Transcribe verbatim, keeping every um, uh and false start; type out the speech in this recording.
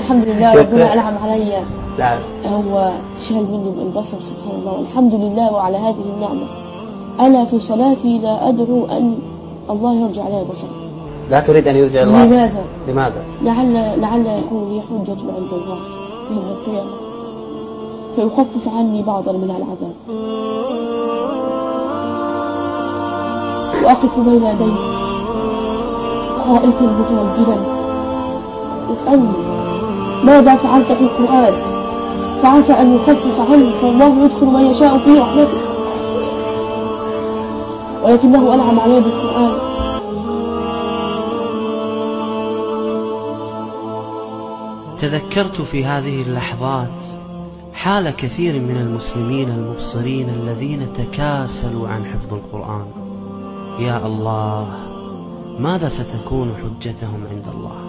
الحمد لله ربنا أنعم علي. نعم. هو شال مني البصر سبحان الله، والحمد لله وعلى هذه النعمة. أنا في صلاتي لا أدعو أن الله يرجع علي البصر. لا تريد أن يرجع الله؟ لماذا؟ لماذا؟ لعل لعل يكون لي حجة عند الله يوم القيامة فيخفف عني بعضا من العذاب، وأقف بين يديه خائفا متوجدا يسألني ماذا فعلت في القرآن، فعسى أن يخفف عني، فالله يدخل من يشاء في رحمته، ولكنه أنعم عليه بالقرآن. تذكرت في هذه اللحظات حال كثير من المسلمين المبصرين الذين تكاسلوا عن حفظ القرآن. يا الله، ماذا ستكون حجتهم عند الله؟